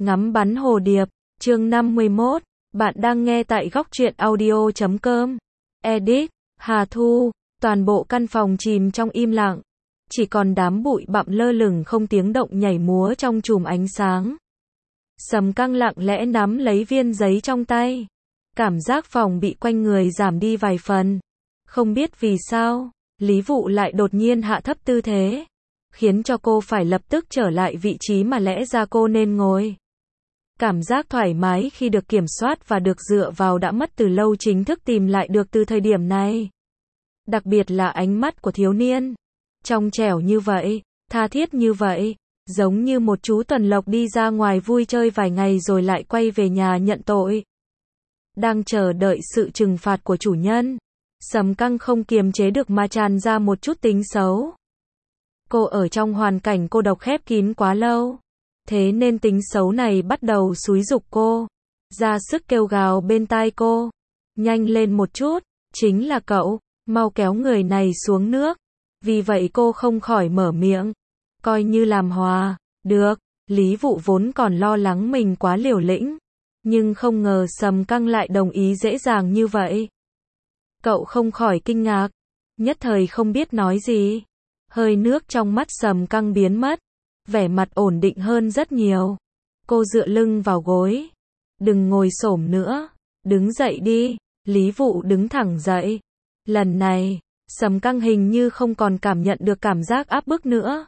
Ngắm bắn hồ điệp, chương 51, bạn đang nghe tại góc truyện audio.com. Edit, Hà Thu, toàn bộ căn phòng chìm trong im lặng. Chỉ còn đám bụi bặm lơ lửng không tiếng động nhảy múa trong chùm ánh sáng. Sầm Căng lặng lẽ nắm lấy viên giấy trong tay. Cảm giác phòng bị quanh người giảm đi vài phần. Không biết vì sao, Lý Vụ lại đột nhiên hạ thấp tư thế, khiến cho cô phải lập tức trở lại vị trí mà lẽ ra cô nên ngồi. Cảm giác thoải mái khi được kiểm soát và được dựa vào đã mất từ lâu chính thức tìm lại được từ thời điểm này. Đặc biệt là ánh mắt của thiếu niên. Trong trẻo như vậy, tha thiết như vậy, giống như một chú tuần lộc đi ra ngoài vui chơi vài ngày rồi lại quay về nhà nhận tội. Đang chờ đợi sự trừng phạt của chủ nhân. Sầm Căng không kiềm chế được mà tràn ra một chút tính xấu. Cô ở trong hoàn cảnh cô độc khép kín quá lâu. Thế nên tính xấu này bắt đầu xúi giục cô. Ra sức kêu gào bên tai cô. Nhanh lên một chút, chính là cậu, mau kéo người này xuống nước. Vì vậy cô không khỏi mở miệng. Coi như làm hòa, được, Lý Vụ vốn còn lo lắng mình quá liều lĩnh. Nhưng không ngờ Sầm Căng lại đồng ý dễ dàng như vậy. Cậu không khỏi kinh ngạc. Nhất thời không biết nói gì. Hơi nước trong mắt Sầm Căng biến mất. Vẻ mặt ổn định hơn rất nhiều. Cô dựa lưng vào gối. Đừng ngồi xổm nữa. Đứng dậy đi. Lý Vụ đứng thẳng dậy. Lần này, Sầm Căng hình như không còn cảm nhận được cảm giác áp bức nữa.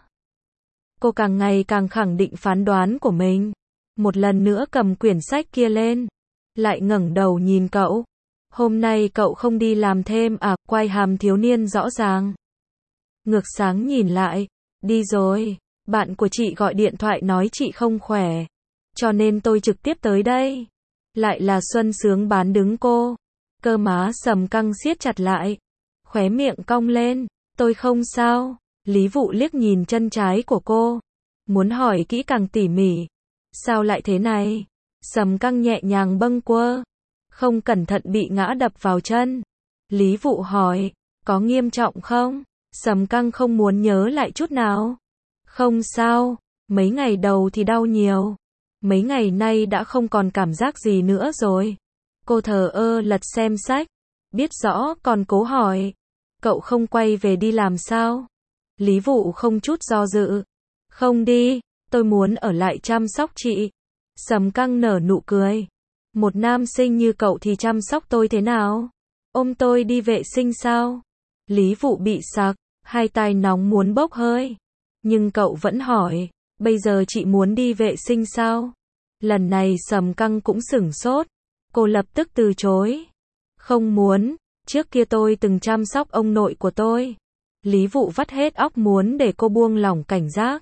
Cô càng ngày càng khẳng định phán đoán của mình. Một lần nữa cầm quyển sách kia lên. Lại ngẩng đầu nhìn cậu. Hôm nay cậu không đi làm thêm à? Quai hàm thiếu niên rõ ràng. Ngược sáng nhìn lại. Đi rồi. Bạn của chị gọi điện thoại nói chị không khỏe. Cho nên tôi trực tiếp tới đây. Lại là Xuân Sướng bán đứng cô. Cơ má Sầm Căng siết chặt lại. Khóe miệng cong lên. Tôi không sao. Lý Vụ liếc nhìn chân trái của cô. Muốn hỏi kỹ càng tỉ mỉ. Sao lại thế này? Sầm Căng nhẹ nhàng bâng quơ. Không cẩn thận bị ngã đập vào chân. Lý Vụ hỏi. Có nghiêm trọng không? Sầm Căng không muốn nhớ lại chút nào. Không sao. Mấy ngày đầu thì đau nhiều. Mấy ngày nay đã không còn cảm giác gì nữa rồi. Cô thờ ơ lật xem sách. Biết rõ còn cố hỏi. Cậu không quay về đi làm sao? Lý Vụ không chút do dự. Không đi. Tôi muốn ở lại chăm sóc chị. Sầm Căng nở nụ cười. Một nam sinh như cậu thì chăm sóc tôi thế nào? Ôm tôi đi vệ sinh sao? Lý Vụ bị sặc, hai tai nóng muốn bốc hơi. Nhưng cậu vẫn hỏi, bây giờ chị muốn đi vệ sinh sao? Lần này Sầm Căng cũng sửng sốt. Cô lập tức từ chối. Không muốn, trước kia tôi từng chăm sóc ông nội của tôi. Lý Vụ vắt hết óc muốn để cô buông lỏng cảnh giác.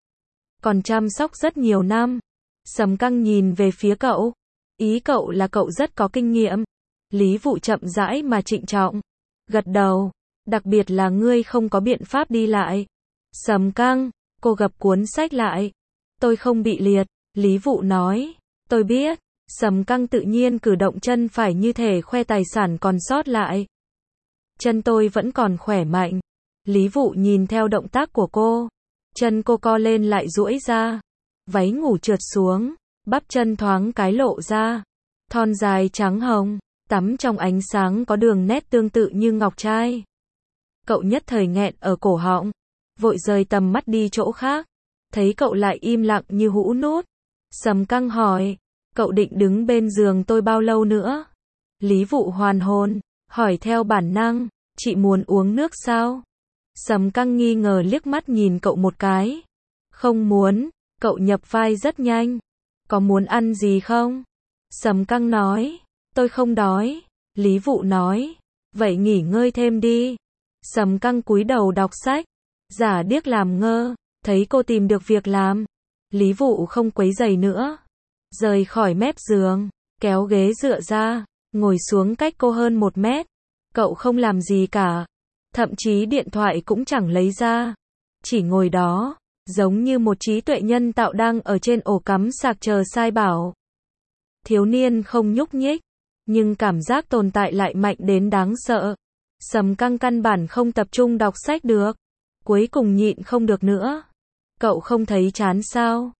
Còn chăm sóc rất nhiều năm. Sầm Căng nhìn về phía cậu. Ý cậu là cậu rất có kinh nghiệm. Lý Vụ chậm rãi mà trịnh trọng. Gật đầu. Đặc biệt là ngươi không có biện pháp đi lại. Sầm Căng, cô gập cuốn sách lại. Tôi không bị liệt. Lý Vụ nói. Tôi biết. Sầm Căng tự nhiên cử động chân phải như thể khoe tài sản còn sót lại. Chân tôi vẫn còn khỏe mạnh. Lý Vụ nhìn theo động tác của cô. Chân cô co lên lại duỗi ra. Váy ngủ trượt xuống. Bắp chân thoáng cái lộ ra. Thon dài trắng hồng. Tắm trong ánh sáng có đường nét tương tự như ngọc trai. Cậu nhất thời nghẹn ở cổ họng. Vội rời tầm mắt đi chỗ khác. Thấy cậu lại im lặng như hũ nút. Sầm Căng hỏi. Cậu định đứng bên giường tôi bao lâu nữa? Lý Vụ hoàn hồn. Hỏi theo bản năng. Chị muốn uống nước sao? Sầm Căng nghi ngờ liếc mắt nhìn cậu một cái. Không muốn. Cậu nhập vai rất nhanh. Có muốn ăn gì không? Sầm Căng nói. Tôi không đói. Lý Vụ nói. Vậy nghỉ ngơi thêm đi. Sầm Căng cúi đầu đọc sách. Giả điếc làm ngơ. Thấy cô tìm được việc làm. Lý Vụ không quấy rầy nữa. Rời khỏi mép giường. Kéo ghế dựa ra. Ngồi xuống cách cô hơn 1 mét. Cậu không làm gì cả. Thậm chí điện thoại cũng chẳng lấy ra. Chỉ ngồi đó. Giống như một trí tuệ nhân tạo đang ở trên ổ cắm sạc chờ sai bảo. Thiếu niên không nhúc nhích. Nhưng cảm giác tồn tại lại mạnh đến đáng sợ. Sầm Căng căn bản không tập trung đọc sách được. Cuối cùng nhịn không được nữa. Cậu không thấy chán sao?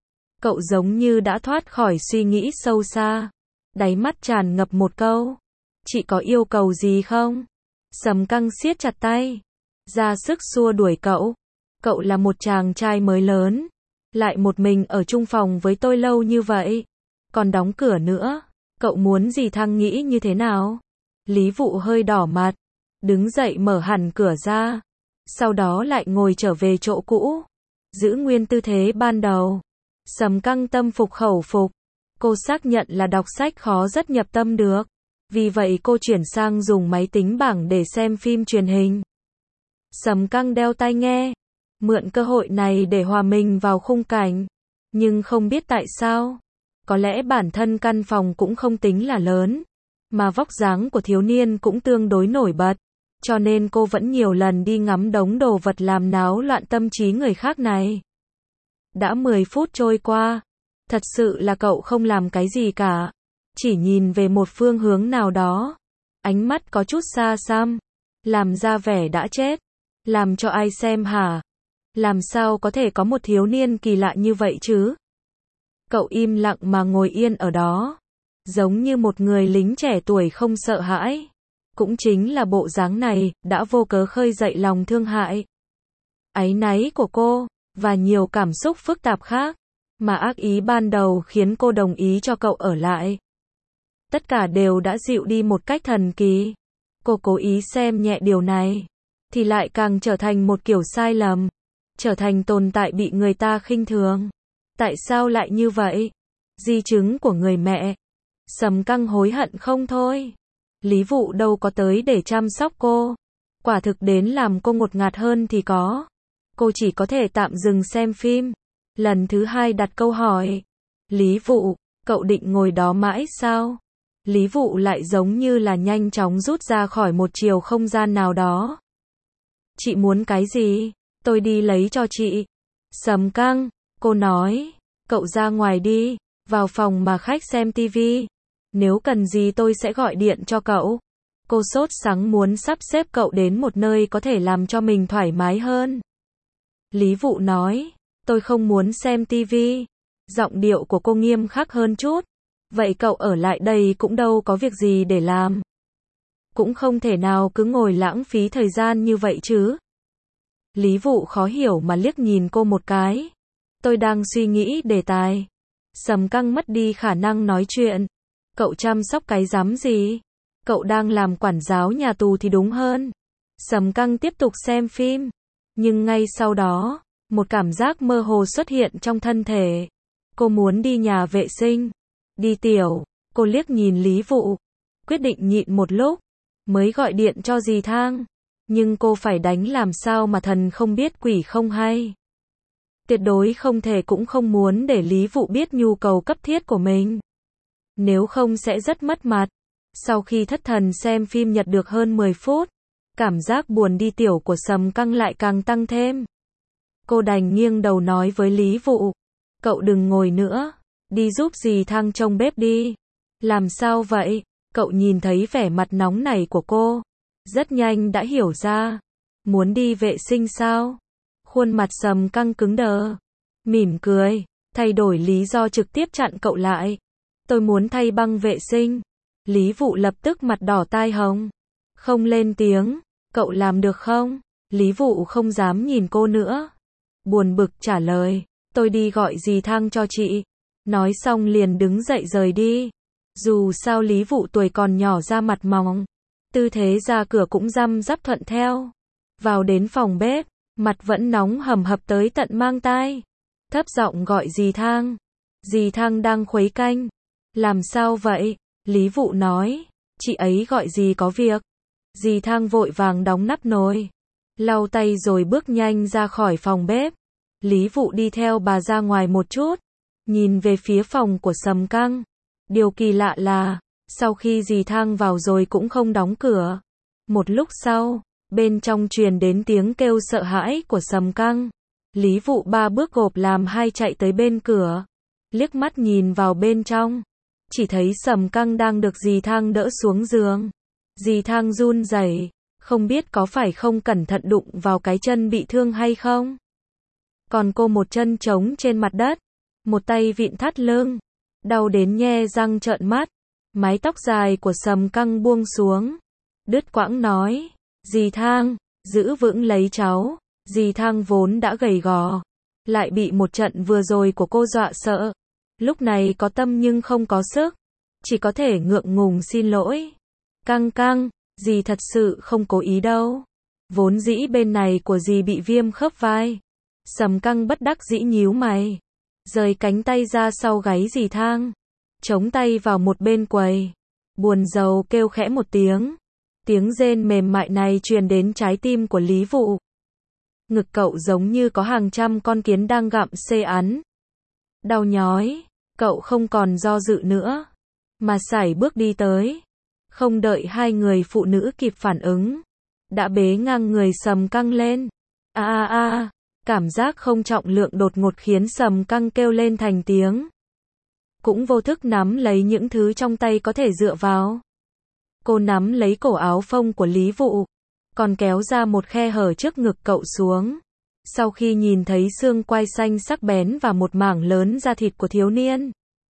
Cậu giống như đã thoát khỏi suy nghĩ sâu xa. Đáy mắt tràn ngập một câu. Chị có yêu cầu gì không? Sầm Căng siết chặt tay, ra sức xua đuổi cậu. Cậu là một chàng trai mới lớn, lại một mình ở chung phòng với tôi lâu như vậy, còn đóng cửa nữa. Cậu muốn dì Thăng nghĩ như thế nào? Lý Vụ hơi đỏ mặt, đứng dậy mở hẳn cửa ra, sau đó lại ngồi trở về chỗ cũ, giữ nguyên tư thế ban đầu. Sầm Căng tâm phục khẩu phục. Cô xác nhận là đọc sách khó rất nhập tâm được. Vì vậy cô chuyển sang dùng máy tính bảng để xem phim truyền hình. Sầm Căng đeo tai nghe, mượn cơ hội này để hòa mình vào khung cảnh. Nhưng không biết tại sao, có lẽ bản thân căn phòng cũng không tính là lớn, mà vóc dáng của thiếu niên cũng tương đối nổi bật, cho nên cô vẫn nhiều lần đi ngắm đống đồ vật làm náo loạn tâm trí người khác này. Đã 10 phút trôi qua, thật sự là cậu không làm cái gì cả, chỉ nhìn về một phương hướng nào đó, ánh mắt có chút xa xăm, làm ra vẻ đã chết. Làm cho ai xem hả? Làm sao có thể có một thiếu niên kỳ lạ như vậy chứ? Cậu im lặng mà ngồi yên ở đó, giống như một người lính trẻ tuổi không sợ hãi. Cũng chính là bộ dáng này, đã vô cớ khơi dậy lòng thương hại, áy náy của cô, và nhiều cảm xúc phức tạp khác, mà ác ý ban đầu khiến cô đồng ý cho cậu ở lại. Tất cả đều đã dịu đi một cách thần kỳ. Cô cố ý xem nhẹ điều này, thì lại càng trở thành một kiểu sai lầm, trở thành tồn tại bị người ta khinh thường. Tại sao lại như vậy? Di chứng của người mẹ. Sầm Căng hối hận không thôi. Lý Vụ đâu có tới để chăm sóc cô. Quả thực đến làm cô ngột ngạt hơn thì có. Cô chỉ có thể tạm dừng xem phim. Lần thứ hai đặt câu hỏi. Lý Vụ, cậu định ngồi đó mãi sao? Lý Vụ lại giống như là nhanh chóng rút ra khỏi một chiều không gian nào đó. Chị muốn cái gì? Tôi đi lấy cho chị. Sầm Căng, cô nói, cậu ra ngoài đi, vào phòng mà khách xem tivi. Nếu cần gì tôi sẽ gọi điện cho cậu. Cô sốt sắng muốn sắp xếp cậu đến một nơi có thể làm cho mình thoải mái hơn. Lý Vụ nói, tôi không muốn xem tivi. Giọng điệu của cô nghiêm khắc hơn chút. Vậy cậu ở lại đây cũng đâu có việc gì để làm. Cũng không thể nào cứ ngồi lãng phí thời gian như vậy chứ. Lý Vụ khó hiểu mà liếc nhìn cô một cái. Tôi đang suy nghĩ đề tài. Sầm Căng mất đi khả năng nói chuyện. Cậu chăm sóc cái rắm gì? Cậu đang làm quản giáo nhà tù thì đúng hơn. Sầm Căng tiếp tục xem phim. Nhưng ngay sau đó, một cảm giác mơ hồ xuất hiện trong thân thể. Cô muốn đi nhà vệ sinh. Đi tiểu. Cô liếc nhìn Lý Vụ. Quyết định nhịn một lúc, mới gọi điện cho dì Thang. Nhưng cô phải đánh làm sao mà thần không biết quỷ không hay. Tuyệt đối không thể cũng không muốn để Lý Vụ biết nhu cầu cấp thiết của mình. Nếu không sẽ rất mất mặt. Sau khi thất thần xem phim nhật được hơn 10 phút, cảm giác buồn đi tiểu của Sầm Căng lại càng tăng thêm. Cô đành nghiêng đầu nói với Lý Vụ. Cậu đừng ngồi nữa. Đi giúp dì Thang trông bếp đi. Làm sao vậy? Cậu nhìn thấy vẻ mặt nóng nảy của cô. Rất nhanh đã hiểu ra. Muốn đi vệ sinh sao? Khuôn mặt Sầm Căng cứng đờ. Mỉm cười. Thay đổi lý do trực tiếp chặn cậu lại. Tôi muốn thay băng vệ sinh. Lý Vụ lập tức mặt đỏ tai hồng. Không lên tiếng. Cậu làm được không? Lý Vụ không dám nhìn cô nữa. Buồn bực trả lời. Tôi đi gọi dì Thang cho chị. Nói xong liền đứng dậy rời đi. Dù sao Lý Vụ tuổi còn nhỏ da mặt mỏng. Tư thế ra cửa cũng răm rắp thuận theo. Vào đến phòng bếp, mặt vẫn nóng hầm hập tới tận mang tai. Thấp giọng gọi dì Thang. Dì Thang đang khuấy canh. Làm sao vậy? Lý Vụ nói. Chị ấy gọi dì có việc. Dì Thang vội vàng đóng nắp nồi. Lau tay rồi bước nhanh ra khỏi phòng bếp. Lý Vụ đi theo bà ra ngoài một chút. Nhìn về phía phòng của Sầm Căng. Điều kỳ lạ là, sau khi dì Thang vào rồi cũng không đóng cửa. Một lúc sau, bên trong truyền đến tiếng kêu sợ hãi của Sầm Căng. Lý Vụ ba bước gộp làm hai chạy tới bên cửa. Liếc mắt nhìn vào bên trong. Chỉ thấy Sầm Căng đang được dì Thang đỡ xuống giường. Dì Thang run rẩy, không biết có phải không cẩn thận đụng vào cái chân bị thương hay không. Còn cô một chân trống trên mặt đất. một tay vịn thắt lưng, đau đến nhe răng trợn mắt. Mái tóc dài của Sầm Căng buông xuống, đứt quãng nói, dì Thang, giữ vững lấy cháu. Dì Thang vốn đã gầy gò, lại bị một trận vừa rồi của cô dọa sợ. Lúc này có tâm nhưng không có sức, chỉ có thể ngượng ngùng xin lỗi. Căng Căng, dì thật sự không cố ý đâu. Vốn dĩ bên này của dì bị viêm khớp vai. Sầm Căng bất đắc dĩ nhíu mày, rời cánh tay ra sau gáy dì Thang, chống tay vào một bên quầy, buồn rầu kêu khẽ một tiếng. Tiếng rên mềm mại này truyền đến trái tim của Lý Vụ. Ngực cậu giống như có hàng trăm con kiến đang gặm xê án. Đau nhói, cậu không còn do dự nữa, mà sải bước đi tới. Không đợi hai người phụ nữ kịp phản ứng, đã bế ngang người Sầm Căng lên. Cảm giác không trọng lượng đột ngột khiến Sầm Căng kêu lên thành tiếng. Cũng vô thức nắm lấy những thứ trong tay có thể dựa vào. Cô nắm lấy cổ áo phông của Lý Vụ, còn kéo ra một khe hở trước ngực cậu xuống. Sau khi nhìn thấy xương quai xanh sắc bén và một mảng lớn da thịt của thiếu niên,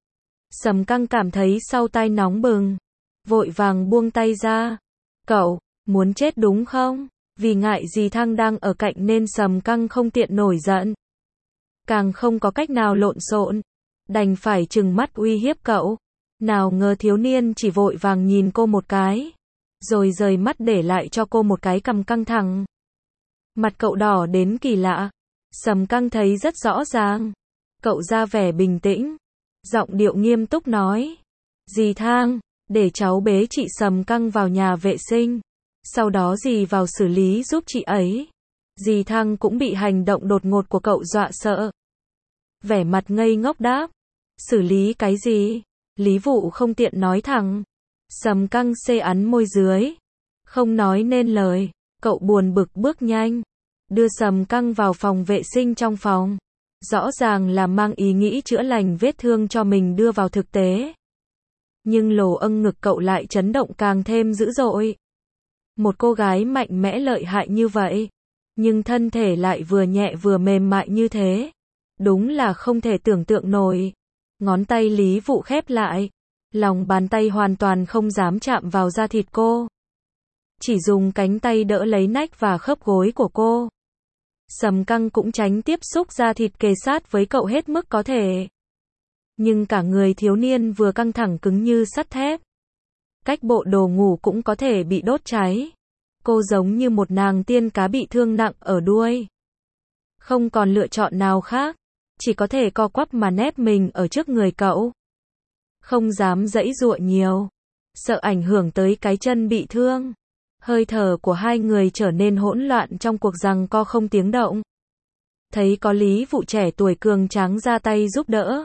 Sầm Căng cảm thấy sau tai nóng bừng, vội vàng buông tay ra. Cậu, muốn chết đúng không? Vì ngại dì Thăng đang ở cạnh nên Sầm Căng không tiện nổi giận, càng không có cách nào lộn xộn, đành phải trừng mắt uy hiếp cậu. Nào ngờ thiếu niên chỉ vội vàng nhìn cô một cái, rồi rời mắt để lại cho cô một cái cằm căng thẳng. Mặt cậu đỏ đến kỳ lạ. Sầm Căng thấy rất rõ ràng. Cậu ra vẻ bình tĩnh, giọng điệu nghiêm túc nói, dì Thang, để cháu bế chị Sầm Căng vào nhà vệ sinh, sau đó dì vào xử lý giúp chị ấy. Dì Thang cũng bị hành động đột ngột của cậu dọa sợ, vẻ mặt ngây ngốc đáp, xử lý cái gì? Lý Vụ không tiện nói thẳng. Sầm Căng xê ắn môi dưới, không nói nên lời. Cậu buồn bực bước nhanh, đưa Sầm Căng vào phòng vệ sinh trong phòng. Rõ ràng là mang ý nghĩ chữa lành vết thương cho mình đưa vào thực tế. Nhưng lồ âng ngực cậu lại chấn động càng thêm dữ dội. Một cô gái mạnh mẽ lợi hại như vậy, nhưng thân thể lại vừa nhẹ vừa mềm mại như thế. Đúng là không thể tưởng tượng nổi. Ngón tay Lý Vụ khép lại, lòng bàn tay hoàn toàn không dám chạm vào da thịt cô, chỉ dùng cánh tay đỡ lấy nách và khớp gối của cô. Sầm Căng cũng tránh tiếp xúc da thịt kề sát với cậu hết mức có thể. Nhưng cả người thiếu niên vừa căng thẳng cứng như sắt thép. Cách bộ đồ ngủ cũng có thể bị đốt cháy. Cô giống như một nàng tiên cá bị thương nặng ở đuôi. Không còn lựa chọn nào khác, chỉ có thể co quắp mà nép mình ở trước người cậu. Không dám giãy giụa nhiều, sợ ảnh hưởng tới cái chân bị thương. Hơi thở của hai người trở nên hỗn loạn trong cuộc giằng co không tiếng động. Thấy có Lý Vụ trẻ tuổi cường tráng ra tay giúp đỡ,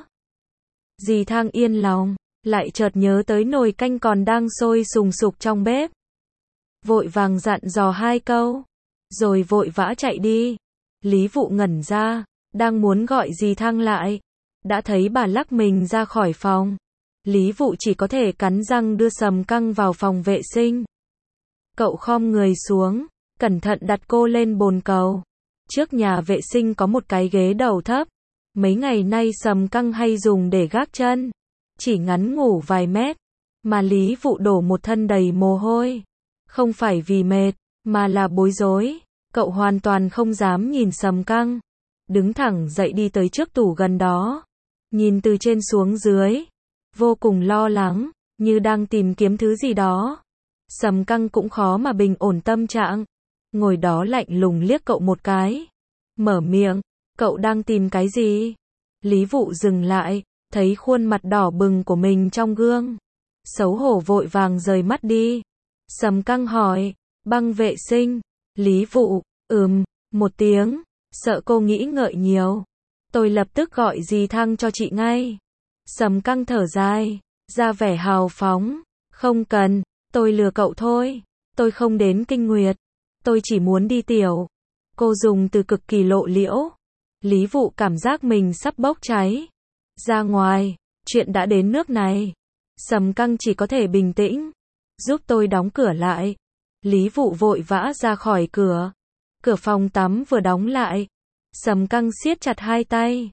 dì Thang yên lòng, lại chợt nhớ tới nồi canh còn đang sôi sùng sục trong bếp. Vội vàng dặn dò hai câu, rồi vội vã chạy đi. Lý Vụ ngẩn ra, đang muốn gọi dì Thang lại, đã thấy bà lắc mình ra khỏi phòng. Lý Vụ chỉ có thể cắn răng đưa Sầm Căng vào phòng vệ sinh. Cậu khom người xuống, cẩn thận đặt cô lên bồn cầu. Trước nhà vệ sinh có một cái ghế đầu thấp. Mấy ngày nay Sầm Căng hay dùng để gác chân. Chỉ ngắn ngủ vài mét, mà Lý Vụ đổ một thân đầy mồ hôi. Không phải vì mệt, mà là bối rối. Cậu hoàn toàn không dám nhìn Sầm Căng. Đứng thẳng dậy đi tới trước tủ gần đó. Nhìn từ trên xuống dưới. Vô cùng lo lắng, như đang tìm kiếm thứ gì đó. Sầm Căng cũng khó mà bình ổn tâm trạng. Ngồi đó lạnh lùng liếc cậu một cái. Mở miệng, cậu đang tìm cái gì? Lý Vụ dừng lại, thấy khuôn mặt đỏ bừng của mình trong gương. Xấu hổ vội vàng rời mắt đi. Sầm Căng hỏi, băng vệ sinh. Lý Vụ, một tiếng, sợ cô nghĩ ngợi nhiều. Tôi lập tức gọi dì Thăng cho chị ngay. Sầm Căng thở dài, ra vẻ hào phóng. Không cần, tôi lừa cậu thôi. Tôi không đến kinh nguyệt. Tôi chỉ muốn đi tiểu. Cô dùng từ cực kỳ lộ liễu. Lý Vụ cảm giác mình sắp bốc cháy. Ra ngoài, chuyện đã đến nước này. Sầm Căng chỉ có thể bình tĩnh. Giúp tôi đóng cửa lại. Lý Vụ vội vã ra khỏi cửa. Cửa phòng tắm vừa đóng lại. Sầm Căng siết chặt hai tay.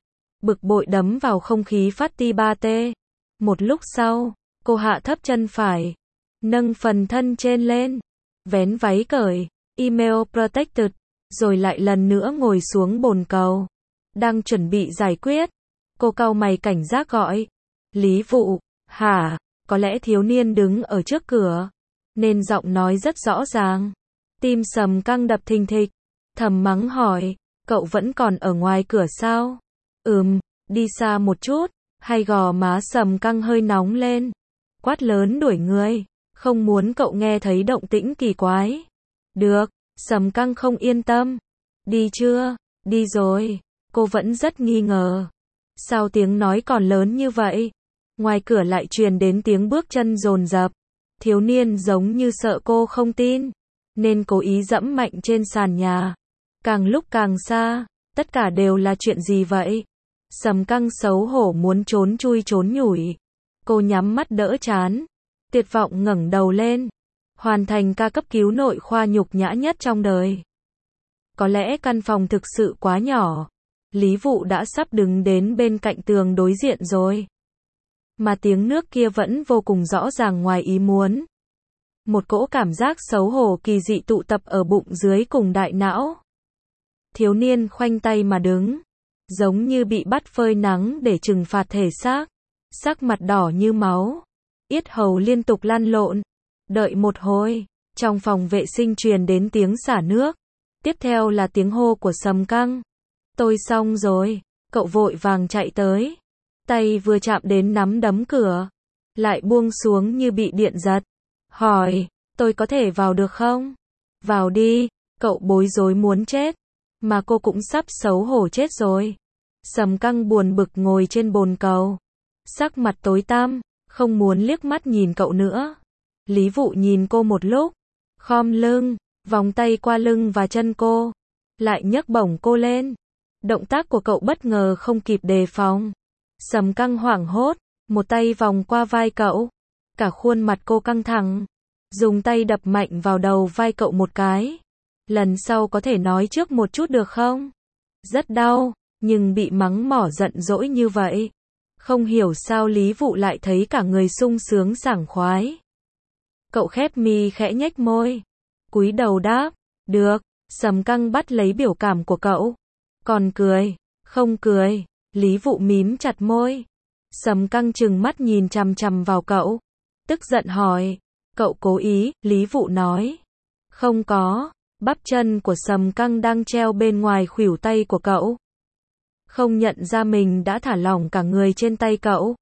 bực bội đấm vào không khí phát ti ba tê. Một lúc sau, cô hạ thấp chân phải, nâng phần thân trên lên, vén váy cởi, email protected, rồi lại lần nữa ngồi xuống bồn cầu. Đang chuẩn bị giải quyết, cô cau mày cảnh giác gọi. Lý Vụ, hả? Có lẽ thiếu niên đứng ở trước cửa, nên giọng nói rất rõ ràng. Tim Sầm Căng đập thình thịch, thầm mắng hỏi, cậu vẫn còn ở ngoài cửa sao? Đi xa một chút, hay gò má Sầm Căng hơi nóng lên. Quát lớn đuổi người, không muốn cậu nghe thấy động tĩnh kỳ quái. Được, Sầm Căng không yên tâm. Đi chưa? Đi rồi. Cô vẫn rất nghi ngờ. Sao tiếng nói còn lớn như vậy? Ngoài cửa lại truyền đến tiếng bước chân dồn dập. Thiếu niên giống như sợ cô không tin, nên cố ý dẫm mạnh trên sàn nhà. Càng lúc càng xa, tất cả đều là chuyện gì vậy? Sầm Căng xấu hổ muốn trốn chui trốn nhủi. Cô nhắm mắt đỡ chán, tuyệt vọng ngẩng đầu lên. Hoàn thành ca cấp cứu nội khoa nhục nhã nhất trong đời. Có lẽ căn phòng thực sự quá nhỏ. Lý Vụ đã sắp đứng đến bên cạnh tường đối diện rồi. Mà tiếng nước kia vẫn vô cùng rõ ràng ngoài ý muốn. Một cỗ cảm giác xấu hổ kỳ dị tụ tập ở bụng dưới cùng đại não. Thiếu niên khoanh tay mà đứng, giống như bị bắt phơi nắng để trừng phạt thể xác. Sắc mặt đỏ như máu, yết hầu liên tục lăn lộn. Đợi một hồi, trong phòng vệ sinh truyền đến tiếng xả nước. Tiếp theo là tiếng hô của Sầm Căng. Tôi xong rồi. Cậu vội vàng chạy tới. Tay vừa chạm đến nắm đấm cửa, lại buông xuống như bị điện giật. Hỏi, tôi có thể vào được không? Vào đi. Cậu bối rối muốn chết. Mà cô cũng sắp xấu hổ chết rồi. Sầm Căng buồn bực ngồi trên bồn cầu. Sắc mặt tối tăm, không muốn liếc mắt nhìn cậu nữa. Lý Vụ nhìn cô một lúc, khom lưng, vòng tay qua lưng và chân cô, lại nhấc bổng cô lên. Động tác của cậu bất ngờ không kịp đề phòng. Sầm Căng hoảng hốt, một tay vòng qua vai cậu. Cả khuôn mặt cô căng thẳng, dùng tay đập mạnh vào đầu vai cậu một cái. Lần sau có thể nói trước một chút được không? Rất đau, nhưng bị mắng mỏ giận dỗi như vậy. Không hiểu sao Lý Vụ lại thấy cả người sung sướng sảng khoái. Cậu khép mi khẽ nhếch môi, cúi đầu đáp, được. Sầm Căng bắt lấy biểu cảm của cậu. Còn cười, không cười. Lý Vụ mím chặt môi. Sầm Căng trừng mắt nhìn chằm chằm vào cậu, tức giận hỏi, cậu cố ý? Lý Vụ nói, không có. Bắp chân của Sầm Căng đang treo bên ngoài khuỷu tay của cậu. Không nhận ra mình đã thả lỏng cả người trên tay cậu.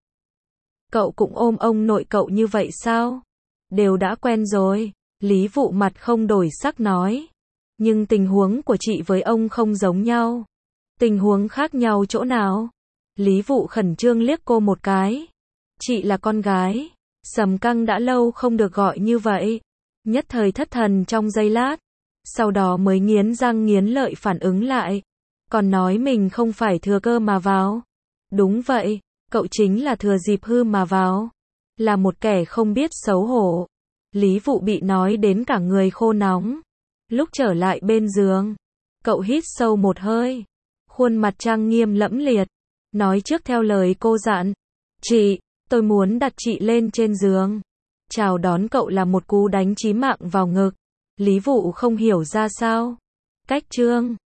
Cậu cũng ôm ông nội cậu như vậy sao? Đều đã quen rồi. Lý Vụ mặt không đổi sắc nói. Nhưng tình huống của chị với ông không giống nhau. Tình huống khác nhau chỗ nào? Lý Vụ khẩn trương liếc cô một cái. Chị là con gái. Sầm Căng đã lâu không được gọi như vậy. Nhất thời thất thần trong giây lát. Sau đó mới nghiến răng nghiến lợi phản ứng lại. Còn nói mình không phải thừa cơ mà vào. Đúng vậy, cậu chính là thừa dịp hư mà vào. Là một kẻ không biết xấu hổ. Lý Vụ bị nói đến cả người khô nóng. Lúc trở lại bên giường, cậu hít sâu một hơi. Khuôn mặt trang nghiêm lẫm liệt. Nói trước theo lời cô dặn. Chị, tôi muốn đặt chị lên trên giường. Chào đón cậu là một cú đánh chí mạng vào ngực. Lý Vụ không hiểu ra sao. Cách chương